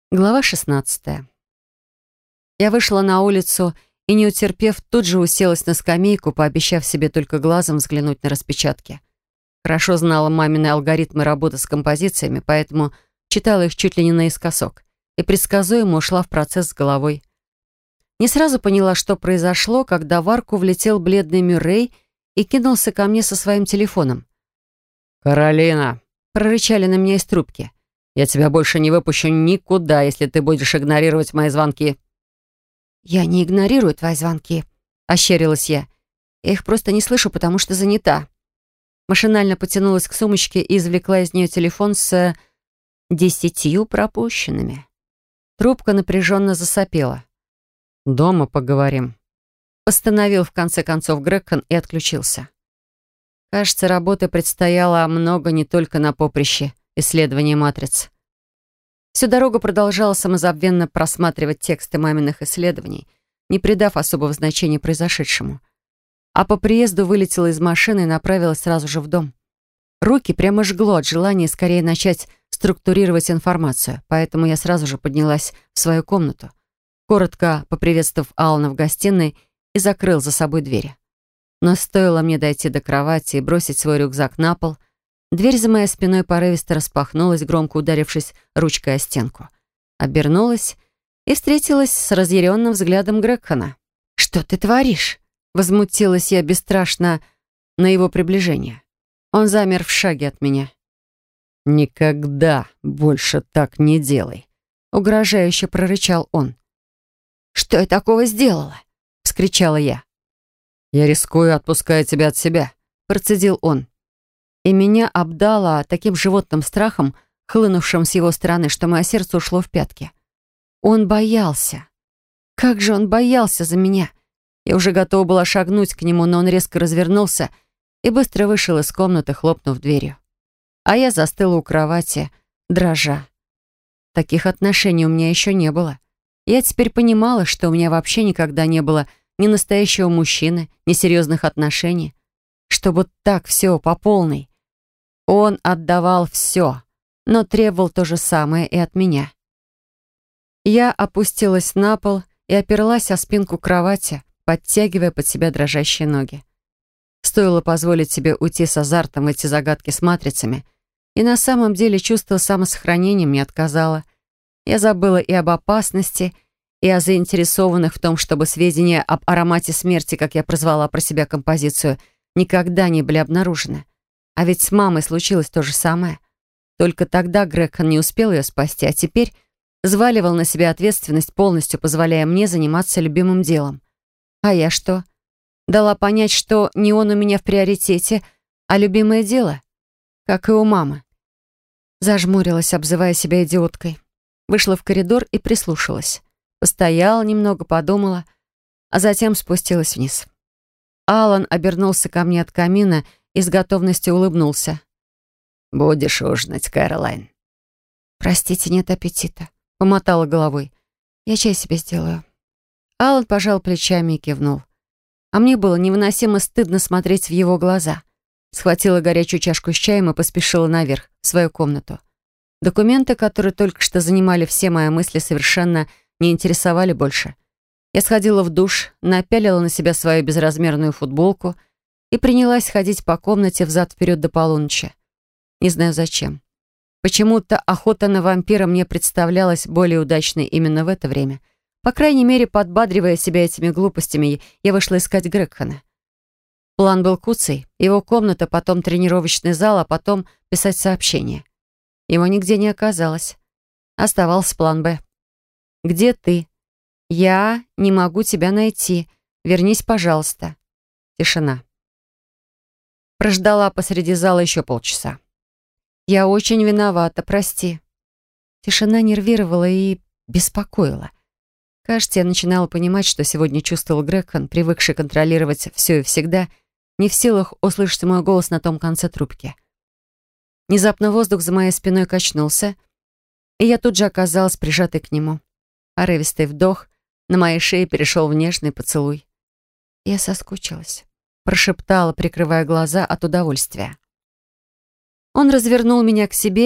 Глава 16. Я вышла на улицу и, не утерпев, тут же уселась на скамейку, пообещав себе только глазом взглянуть на распечатки. Хорошо знала мамины алгоритмы работы с композициями, поэтому читала их чуть ли не наискосок и предсказуемо ушла в процесс с головой. Не сразу поняла, что произошло, когда в арку влетел бледный Мюррей и кинулся ко мне со своим телефоном. «Каролина!» — прорычали на меня из трубки. «Я тебя больше не выпущу никуда, если ты будешь игнорировать мои звонки». «Я не игнорирую твои звонки», — ощерилась я. «Я их просто не слышу, потому что занята». Машинально потянулась к сумочке и извлекла из нее телефон с 10 пропущенными. Трубка напряженно засопела. «Дома поговорим», — постановил в конце концов Грегсон и отключился. Кажется, работы предстояло много не только на поприще исследования матриц. Всю дорогу продолжала самозабвенно просматривать тексты маминых исследований, не придав особого значения произошедшему. А по приезду вылетела из машины и направилась сразу же в дом. Руки прямо жгло от желания скорее начать структурировать информацию, поэтому я сразу же поднялась в свою комнату, коротко поприветствовав Алана в гостиной, и закрыл за собой двери. Но стоило мне дойти до кровати и бросить свой рюкзак на пол, дверь за моей спиной порывисто распахнулась, громко ударившись ручкой о стенку. Обернулась и встретилась с разъяренным взглядом Грегсона. «Что ты творишь?» — возмутилась я бесстрашно на его приближение. Он замер в шаге от меня. «Никогда больше так не делай», — угрожающе прорычал он. «Что я такого сделала?» — вскричала я. «Я рискую, отпуская тебя от себя», — процедил он. И меня обдало таким животным страхом, хлынувшим с его стороны, что мое сердце ушло в пятки. Он боялся. Как же он боялся за меня! Я уже готова была шагнуть к нему, но он резко развернулся и быстро вышел из комнаты, хлопнув дверью. А я застыла у кровати, дрожа. Таких отношений у меня еще не было. Я теперь понимала, что у меня вообще никогда не было ни настоящего мужчины, ни серьезных отношений. Чтобы так все по полной. Он отдавал все, но требовал то же самое и от меня. Я опустилась на пол и оперлась о спинку кровати, подтягивая под себя дрожащие ноги. Стоило позволить себе уйти с азартом в эти загадки с матрицами, и на самом деле чувство самосохранения мне отказало. Я забыла и об опасности, и о заинтересованных в том, чтобы сведения об аромате смерти, как я прозвала про себя композицию, никогда не были обнаружены. А ведь с мамой случилось то же самое. Только тогда Грегсон не успел ее спасти, а теперь взваливал на себя ответственность, полностью позволяя мне заниматься любимым делом. А я что? Дала понять, что не он у меня в приоритете, а любимое дело, как и у мамы. Зажмурилась, обзывая себя идиоткой. Вышла в коридор и прислушалась. Постояла немного, подумала, а затем спустилась вниз. Алан обернулся ко мне от камина и с готовностью улыбнулся. «Будешь ужинать, Кэролайн?» «Простите, нет аппетита», — помотала головой. «Я чай себе сделаю». Алан пожал плечами и кивнул. А мне было невыносимо стыдно смотреть в его глаза. Схватила горячую чашку с чаем и поспешила наверх, в свою комнату. Документы, которые только что занимали все мои мысли, совершенно не интересовали больше. Я сходила в душ, напялила на себя свою безразмерную футболку и принялась ходить по комнате взад-вперед до полуночи. Не знаю зачем. Почему-то охота на вампира мне представлялась более удачной именно в это время. По крайней мере, подбадривая себя этими глупостями, я вышла искать Грегсона. План был куцый. Его комната, потом тренировочный зал, а потом писать сообщение. Его нигде не оказалось. Оставался план «Б». «Где ты? Я не могу тебя найти. Вернись, пожалуйста». Тишина. Прождала посреди зала еще полчаса. «Я очень виновата, прости». Тишина нервировала и беспокоила. Кажется, я начинала понимать, что сегодня чувствовал Грегсон, привыкший контролировать все и всегда, не в силах услышать мой голос на том конце трубки. Внезапно воздух за моей спиной качнулся, и я тут же оказалась прижатой к нему. Порывистый вдох на моей шее перешел в нежный поцелуй. Я соскучилась. Прошептала, прикрывая глаза от удовольствия. Он развернул меня к себе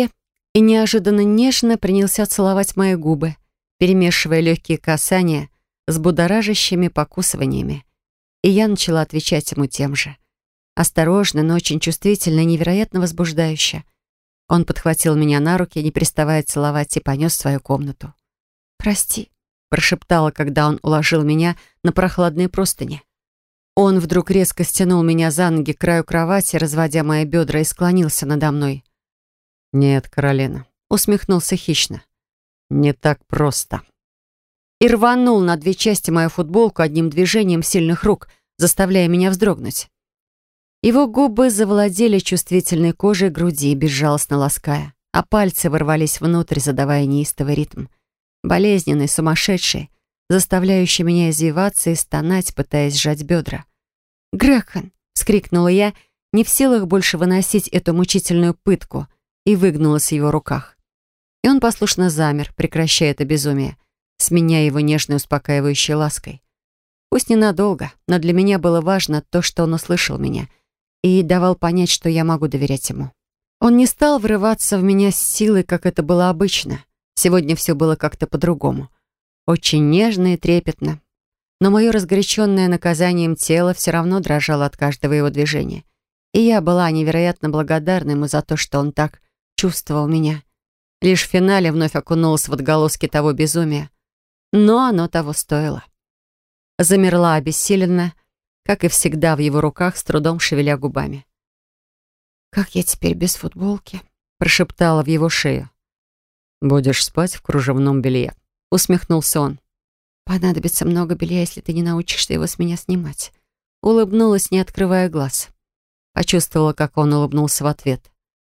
и неожиданно нежно принялся целовать мои губы, перемешивая легкие касания с будоражащими покусываниями. И я начала отвечать ему тем же. Осторожно, но очень чувствительно и невероятно возбуждающе. Он подхватил меня на руки, не переставая целовать, и понес в свою комнату. «Прости», — прошептала, когда он уложил меня на прохладные простыни. Он вдруг резко стянул меня за ноги к краю кровати, разводя мои бедра, и склонился надо мной. «Нет, Каролина», — усмехнулся хищно. «не так просто». И рванул на две части мою футболку одним движением сильных рук, заставляя меня вздрогнуть. Его губы завладели чувствительной кожей груди, безжалостно лаская, а пальцы ворвались внутрь, задавая неистовый ритм. Болезненный, сумасшедший, заставляющий меня извиваться и стонать, пытаясь сжать бедра. «Грегхан!» — вскрикнула я, не в силах больше выносить эту мучительную пытку, и выгнулась в его руках. И он послушно замер, прекращая это безумие, сменяя его нежной успокаивающей лаской. Пусть ненадолго, но для меня было важно то, что он услышал меня и давал понять, что я могу доверять ему. Он не стал врываться в меня с силой, как это было обычно. Сегодня все было как-то по-другому. Очень нежно и трепетно. Но мое разгоряченное наказанием тело все равно дрожало от каждого его движения. И я была невероятно благодарна ему за то, что он так чувствовал меня. Лишь в финале вновь окунулась в отголоски того безумия. Но оно того стоило. Замерла обессиленно, как и всегда в его руках, с трудом шевеля губами. «Как я теперь без футболки?» — прошептала в его шею. «Будешь спать в кружевном белье», — усмехнулся он. «Понадобится много белья, если ты не научишься его с меня снимать». Улыбнулась, не открывая глаз. Почувствовала, как он улыбнулся в ответ.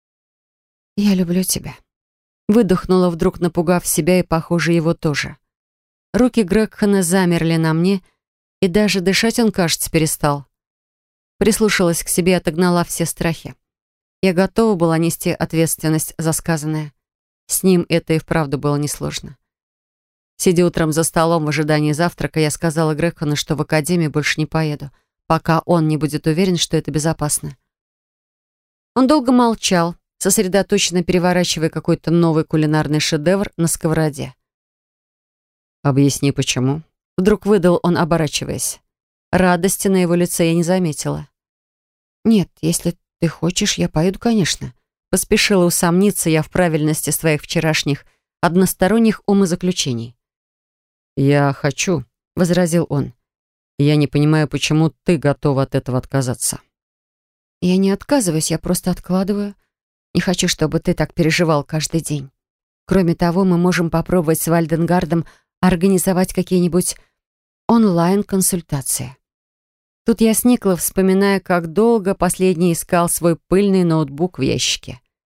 «Я люблю тебя». Выдохнула вдруг, напугав себя и, похоже, его тоже. Руки Грегхана замерли на мне, и даже дышать он, кажется, перестал. Прислушалась к себе и отогнала все страхи. Я готова была нести ответственность за сказанное. С ним это и вправду было несложно. Сидя утром за столом в ожидании завтрака, я сказала Грегхану, что в академию больше не поеду, пока он не будет уверен, что это безопасно. Он долго молчал, сосредоточенно переворачивая какой-то новый кулинарный шедевр на сковороде. «Объясни, почему?» Вдруг выдал он, оборачиваясь. Радости на его лице я не заметила. «Нет, если ты хочешь, я поеду, конечно». Поспешила усомниться я в правильности своих вчерашних односторонних умозаключений. «Я хочу», — возразил он. «Я не понимаю, почему ты готова от этого отказаться». «Я не отказываюсь, я просто откладываю. Не хочу, чтобы ты так переживал каждый день. Кроме того, мы можем попробовать с Вальденгардом организовать какие-нибудь онлайн-консультации». Тут я сникла, вспоминая, как долго последний искал свой пыльный ноутбук в ящике.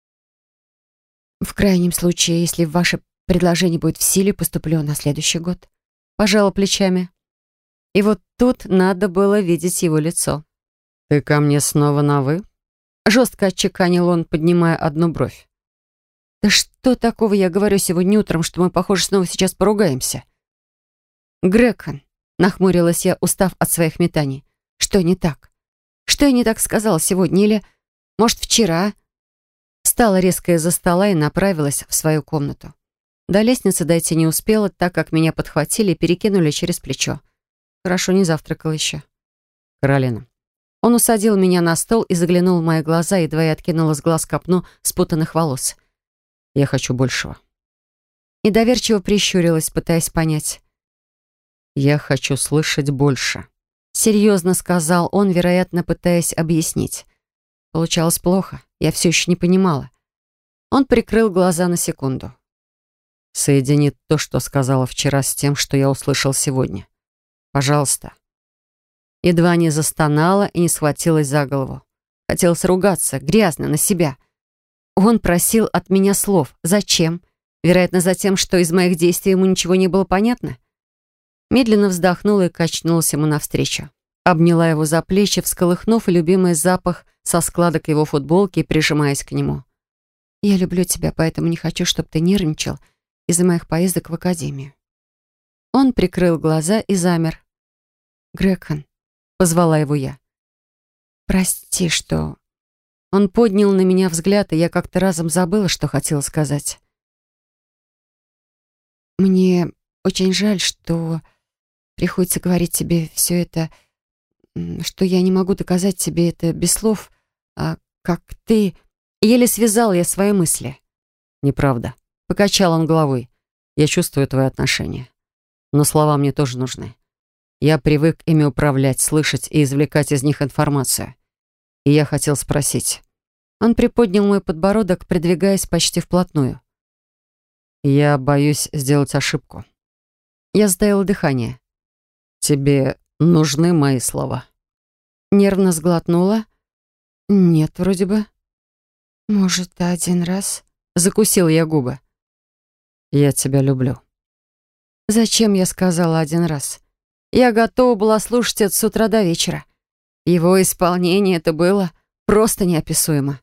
«В крайнем случае, если ваше предложение будет в силе, поступлю на следующий год». Пожала плечами. И вот тут надо было видеть его лицо. «Ты ко мне снова на «вы»?» Жестко отчеканил он, поднимая одну бровь. «Да что такого я говорю сегодня утром, что мы, похоже, снова сейчас поругаемся?» «Грегхан», — нахмурилась я, устав от своих метаний. «Что не так? Что я не так сказала сегодня? Или, может, вчера?» Встала резко из-за стола и направилась в свою комнату. До лестницы дойти не успела, так как меня подхватили и перекинули через плечо. Хорошо, не завтракал еще. «Каролина». Он усадил меня на стол и заглянул в мои глаза, едва я откинула с глаз копну спутанных волос. «Я хочу большего». Недоверчиво прищурилась, пытаясь понять. «Я хочу слышать больше», — серьезно сказал он, вероятно, пытаясь объяснить. Получалось плохо, я все еще не понимала. Он прикрыл глаза на секунду. «Соедини то, что сказала вчера, с тем, что я услышал сегодня. Пожалуйста». Едва не застонала и не схватилась за голову. Хотелось ругаться, грязно, на себя. Он просил от меня слов. Зачем? Вероятно, за тем, что из моих действий ему ничего не было понятно. Медленно вздохнула и качнулась ему навстречу. Обняла его за плечи, всколыхнув любимый запах со складок его футболки и прижимаясь к нему. «Я люблю тебя, поэтому не хочу, чтобы ты нервничал из-за моих поездок в академию». Он прикрыл глаза и замер. «Грегхан», — позвала его я. «Прости, что Он поднял на меня взгляд, и я как-то разом забыла, что хотела сказать. «Мне очень жаль, что приходится говорить тебе все это, что я не могу доказать тебе это без слов, а как ты...» Еле связал я свои мысли. «Неправда», — покачал он головой. «Я чувствую твои отношения. Но слова мне тоже нужны. Я привык ими управлять, слышать и извлекать из них информацию. И я хотел спросить». Он приподнял мой подбородок, придвигаясь почти вплотную. «Я боюсь сделать ошибку». Я затаила дыхание. «Тебе нужны мои слова?» Нервно сглотнула. «Нет, вроде бы». «Может, один раз?» Закусил я губы. «Я тебя люблю». Зачем я сказала один раз? Я готова была слушать это с утра до вечера. Его исполнение это было просто неописуемо.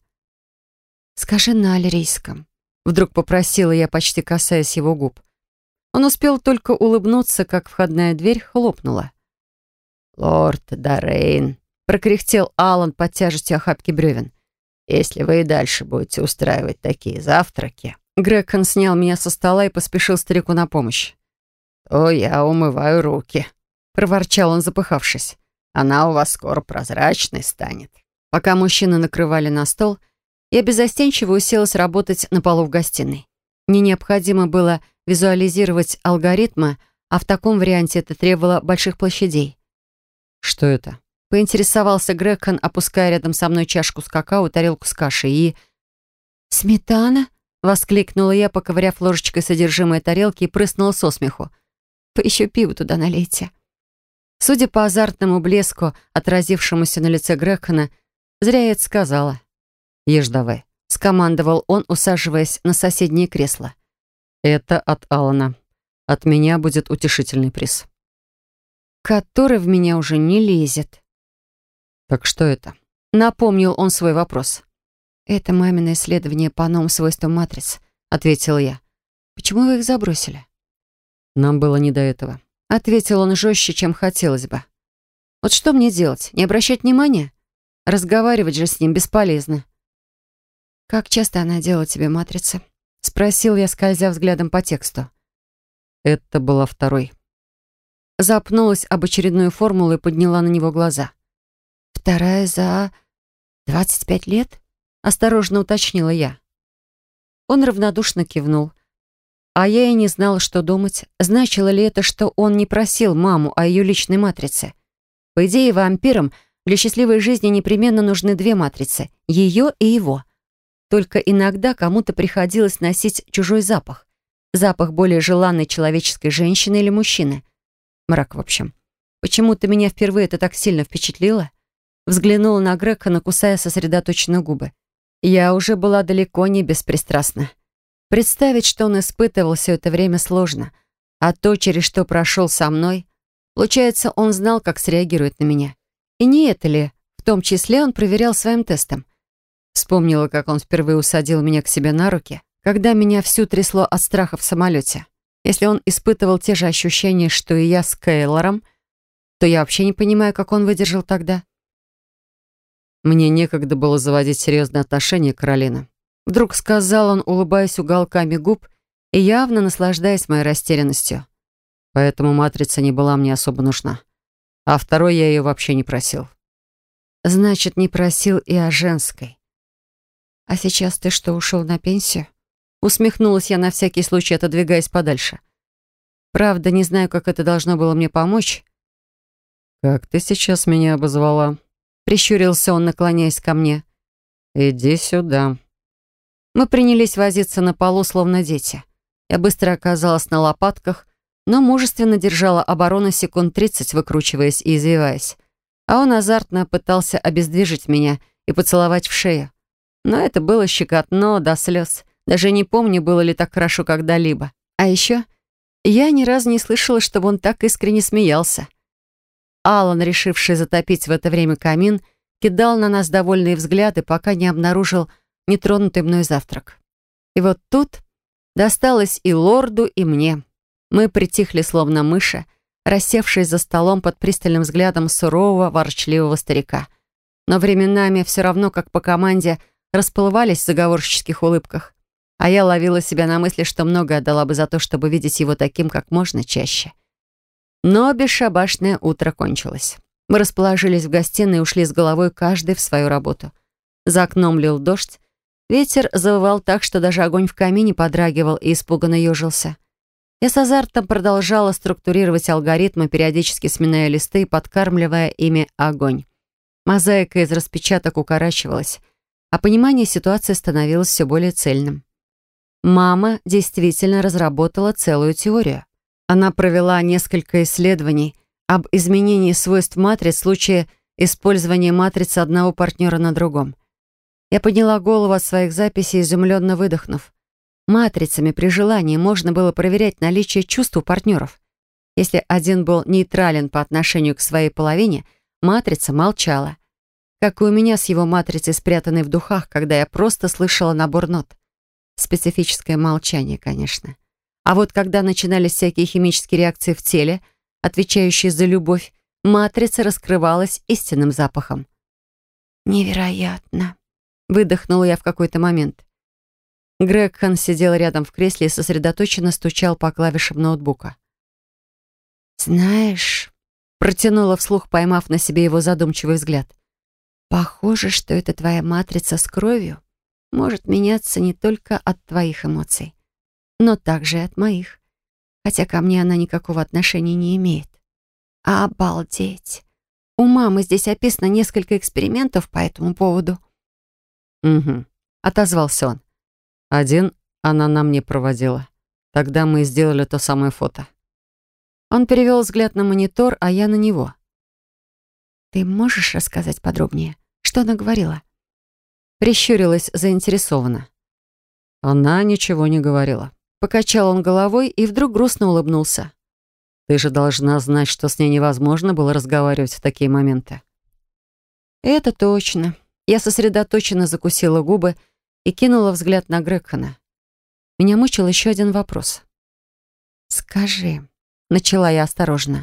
«Скажи на альрийском», — вдруг попросила я, почти касаясь его губ. Он успел только улыбнуться, как входная дверь хлопнула. «Лорд Дорейн», — прокряхтел Алан под тяжестью охапки бревен. «если вы и дальше будете устраивать такие завтраки...» Грегсон снял меня со стола и поспешил старику на помощь. «То я умываю руки», — проворчал он, запыхавшись. «Она у вас скоро прозрачной станет». Пока мужчины накрывали на стол, я беззастенчиво уселась работать на полу в гостиной. Мне необходимо было визуализировать алгоритмы, а в таком варианте это требовало больших площадей. «Что это?» — поинтересовался Грегсон, опуская рядом со мной чашку с какао, тарелку с кашей и... «Сметана?» — воскликнула я, поковыряв ложечкой содержимое тарелки и прыснула со смеху. «Вы еще пиво туда налейте». Судя по азартному блеску, отразившемуся на лице Грегсона, зря я это сказала. «Ешь давай», — скомандовал он, усаживаясь на соседнее кресло. «Это от Алана. От меня будет утешительный приз». «Который в меня уже не лезет». «Так что это?» — напомнил он свой вопрос. «Это мамино исследование по новым свойствам матриц», — ответила я. «Почему вы их забросили?» «Нам было не до этого», — ответил он жестче, чем хотелось бы. «Вот что мне делать? Не обращать внимания? Разговаривать же с ним бесполезно». «Как часто она делала тебе матрицы?» — спросил я, скользя взглядом по тексту. «Это была второй». Запнулась об очередную формулу и подняла на него глаза. «Вторая за 25 лет?» — осторожно уточнила я. Он равнодушно кивнул. А я и не знала, что думать. Значило ли это, что он не просил маму о ее личной матрице? По идее, вампирам для счастливой жизни непременно нужны две матрицы — ее и его. Только иногда кому-то приходилось носить чужой запах. Запах более желанной человеческой женщины или мужчины. Мрак, в общем. Почему-то меня впервые это так сильно впечатлило. Взглянула на Грегсона, кусая сосредоточенно губы. Я уже была далеко не беспристрастна. Представить, что он испытывал все это время, сложно. А то, через что прошел со мной, получается, он знал, как среагирует на меня. И не это ли, в том числе, он проверял своим тестом. Вспомнила, как он впервые усадил меня к себе на руки, когда меня всю трясло от страха в самолете. Если он испытывал те же ощущения, что и я с Кейлором, то я вообще не понимаю, как он выдержал тогда. «Мне некогда было заводить серьезные отношения, Каролина», — вдруг сказал он, улыбаясь уголками губ и явно наслаждаясь моей растерянностью. «Поэтому матрица не была мне особо нужна. А второй я ее вообще не просил». «Значит, не просил и о женской. А сейчас ты что, ушел на пенсию?» Усмехнулась я на всякий случай, отодвигаясь подальше. Правда, не знаю, как это должно было мне помочь. «Как ты сейчас меня обозвала?» Прищурился он, наклоняясь ко мне. «Иди сюда». Мы принялись возиться на полу, словно дети. Я быстро оказалась на лопатках, но мужественно держала оборону секунд 30, выкручиваясь и извиваясь. А он азартно пытался обездвижить меня и поцеловать в шею. Но это было щекотно до слез. Даже не помню, было ли так хорошо когда-либо. А еще я ни разу не слышала, чтобы он так искренне смеялся. Алан, решивший затопить в это время камин, кидал на нас довольные взгляды, пока не обнаружил нетронутый мной завтрак. И вот тут досталось и лорду, и мне. Мы притихли, словно мыши, рассевшись за столом под пристальным взглядом сурового, ворчливого старика. но временами все равно, как по команде, расплывались в заговорщических улыбках. А я ловила себя на мысли, что многое отдала бы за то, чтобы видеть его таким как можно чаще. Но бесшабашное утро кончилось. Мы расположились в гостиной и ушли с головой каждый в свою работу. За окном лил дождь. Ветер завывал так, что даже огонь в камине подрагивал и испуганно ежился. Я с азартом продолжала структурировать алгоритмы, периодически сминая листы и подкармливая ими огонь. Мозаика из распечаток укорачивалась, а понимание ситуации становилось все более цельным. Мама действительно разработала целую теорию. Она провела несколько исследований об изменении свойств матриц в случае использования матрицы одного партнера на другом. Я подняла голову от своих записей, изумленно выдохнув. Матрицами при желании можно было проверять наличие чувств у партнеров. Если один был нейтрален по отношению к своей половине, матрица молчала. Как и у меня с его матрицей, спрятанной в духах, когда я просто слышала набор нот. Специфическое молчание, конечно. А вот когда начинались всякие химические реакции в теле, отвечающие за любовь, матрица раскрывалась истинным запахом. «Невероятно!» — выдохнула я в какой-то момент. Грегхан сидел рядом в кресле и сосредоточенно стучал по клавишам ноутбука. «Знаешь...» — протянула вслух, поймав на себе его задумчивый взгляд. «Похоже, что эта твоя матрица с кровью может меняться не только от твоих эмоций, но также и от моих, хотя ко мне она никакого отношения не имеет. Обалдеть! У мамы здесь описано несколько экспериментов по этому поводу». «Угу», — отозвался он. «Один она на мне проводила. Тогда мы сделали то самое фото». Он перевел взгляд на монитор, а я на него. «Ты можешь рассказать подробнее? Что она говорила?» Прищурилась заинтересованно. Она ничего не говорила. Покачал он головой и вдруг грустно улыбнулся. «Ты же должна знать, что с ней невозможно было разговаривать в такие моменты». «Это точно». Я сосредоточенно закусила губы и кинула взгляд на Грегхана. Меня мучил еще один вопрос. «Скажи», — начала я осторожно,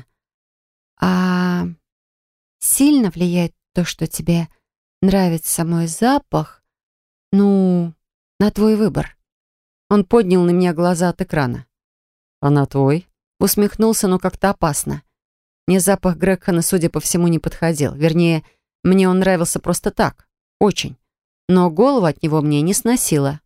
«а сильно влияет то, что тебе нравится мой запах, ну, на твой выбор?» Он поднял на меня глаза от экрана. «А на твой?» Усмехнулся, но как-то опасно. Мне запах Грегхана, судя по всему, не подходил. Вернее, мне он нравился просто так. Очень. Но голову от него мне не сносило.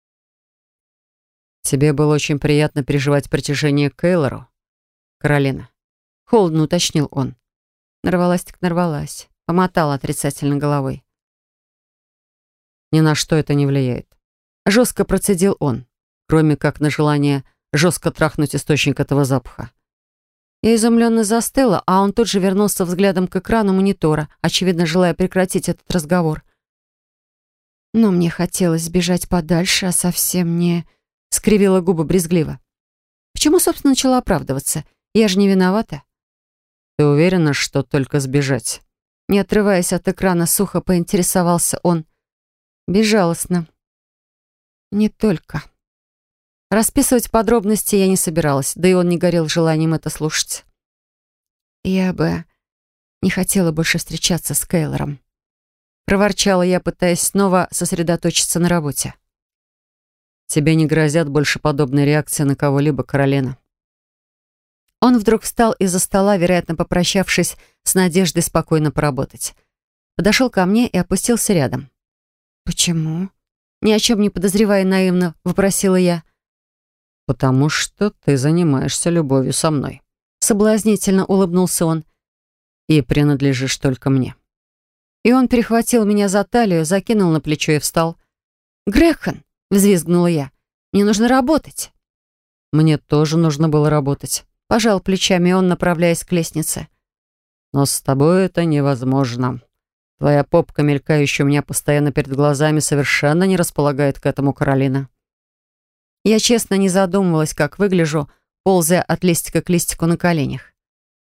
«Тебе было очень приятно переживать притяжение к Кейлору, Каролина?» Холодно уточнил он. Нарвалась так нарвалась. Помотала отрицательно головой. «Ни на что это не влияет», — жестко процедил он, кроме как на желание жестко трахнуть источник этого запаха. Я изумленно застыла, а он тут же вернулся взглядом к экрану монитора, очевидно, желая прекратить этот разговор. Но мне хотелось сбежать подальше, а совсем не... Скривила губы брезгливо. Почему, собственно, начала оправдываться? Я же не виновата. «Ты уверена, что только сбежать?» Не отрываясь от экрана, сухо поинтересовался он. Безжалостно. Не только. Расписывать подробности я не собиралась, да и он не горел желанием это слушать. Я бы не хотела больше встречаться с Кейлором. Проворчала я, пытаясь снова сосредоточиться на работе. «Тебе не грозят больше подобной реакции на кого-либо, Каролина». Он вдруг встал из-за стола, вероятно, попрощавшись с надеждой спокойно поработать. Подошел ко мне и опустился рядом. «Почему?» Ни о чем не подозревая наивно, вопросила я. «Потому что ты занимаешься любовью со мной». Соблазнительно улыбнулся он. «И принадлежишь только мне». И он перехватил меня за талию, закинул на плечо и встал. «Грегхан!» — взвизгнула я. «Мне нужно работать». «Мне тоже нужно было работать». Пожал плечами он, направляясь к лестнице. «Но с тобой это невозможно. Твоя попка, мелькающая у меня постоянно перед глазами, совершенно не располагает к этому, Каролина». Я честно не задумывалась, как выгляжу, ползая от листика к листику на коленях.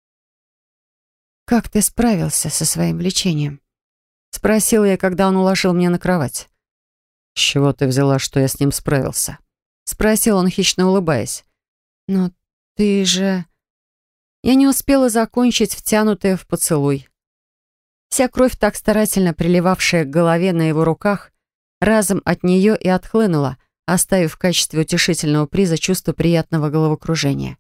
«Как ты справился со своим лечением?» — спросила я, когда он уложил меня на кровать. «С чего ты взяла, что я с ним справился?» — спросил он, хищно улыбаясь. «Но ты же...» Я не успела закончить, втянутая в поцелуй. Вся кровь, так старательно приливавшая к голове на его руках, разом от нее и отхлынула, оставив в качестве утешительного приза чувство приятного головокружения.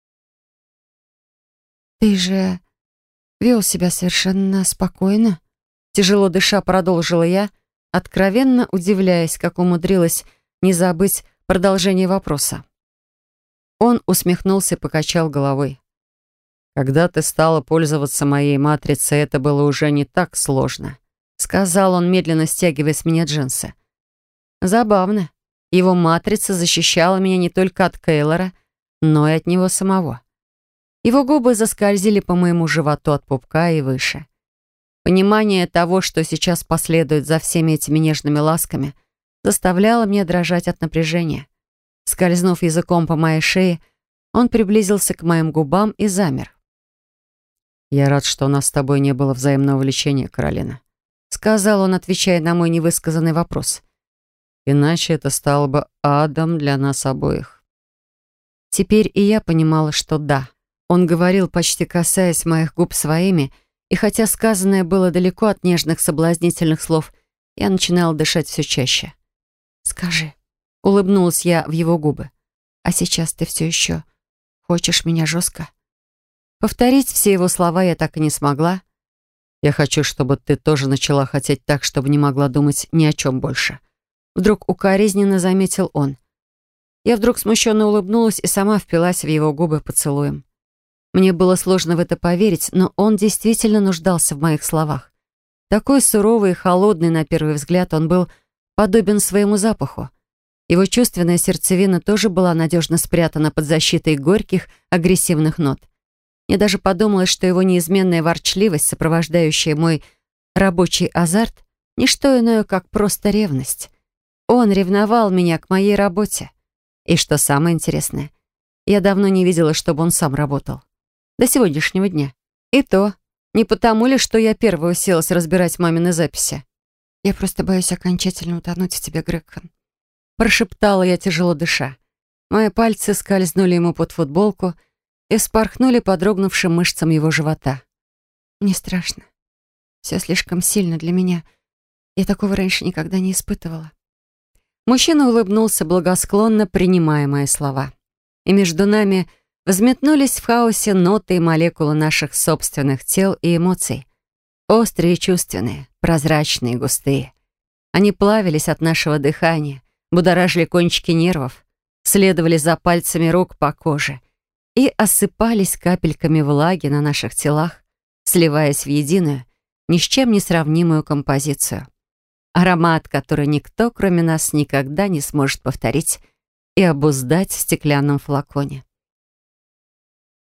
«Ты же вел себя совершенно спокойно?» Тяжело дыша, продолжила я, откровенно удивляясь, как умудрилась не забыть продолжение вопроса. Он усмехнулся и покачал головой. «Когда ты стала пользоваться моей матрицей, это было уже не так сложно», сказал он, медленно стягивая с меня джинсы. Забавно. Его матрица защищала меня не только от Кейлора, но и от него самого. Его губы заскользили по моему животу от пупка и выше. Понимание того, что сейчас последует за всеми этими нежными ласками, заставляло меня дрожать от напряжения. Скользнув языком по моей шее, он приблизился к моим губам и замер. «Я рад, что у нас с тобой не было взаимного влечения, Каролина», сказал он, отвечая на мой невысказанный вопрос. «Иначе это стало бы адом для нас обоих». Теперь и я понимала, что да. Он говорил, почти касаясь моих губ своими, и хотя сказанное было далеко от нежных соблазнительных слов, я начинала дышать все чаще. «Скажи», — улыбнулась я в его губы, «а сейчас ты все еще хочешь меня жестко?» Повторить все его слова я так и не смогла. «Я хочу, чтобы ты тоже начала хотеть так, чтобы не могла думать ни о чем больше». Вдруг укоризненно заметил он. Я вдруг смущенно улыбнулась и сама впилась в его губы поцелуем. Мне было сложно в это поверить, но он действительно нуждался в моих словах. Такой суровый и холодный, на первый взгляд, он был подобен своему запаху. Его чувственная сердцевина тоже была надежно спрятана под защитой горьких, агрессивных нот. Мне даже подумалось, что его неизменная ворчливость, сопровождающая мой рабочий азарт, не что иное, как просто ревность. Он ревновал меня к моей работе. И что самое интересное, я давно не видела, чтобы он сам работал. До сегодняшнего дня. И то, не потому ли, что я первая уселась разбирать мамины записи. «Я просто боюсь окончательно утонуть в тебе, Грегсон», прошептала я, тяжело дыша. Мои пальцы скользнули ему под футболку и вспорхнули по дрогнувшим мышцам его живота. «Мне страшно. Все слишком сильно для меня. Я такого раньше никогда не испытывала». Мужчина улыбнулся, благосклонно принимая мои слова. И между нами взметнулись в хаосе ноты и молекулы наших собственных тел и эмоций. Острые и чувственные, прозрачные и густые. Они плавились от нашего дыхания, будоражили кончики нервов, следовали за пальцами рук по коже и осыпались капельками влаги на наших телах, сливаясь в единую, ни с чем не сравнимую композицию. Аромат, который никто, кроме нас, никогда не сможет повторить и обуздать в стеклянном флаконе.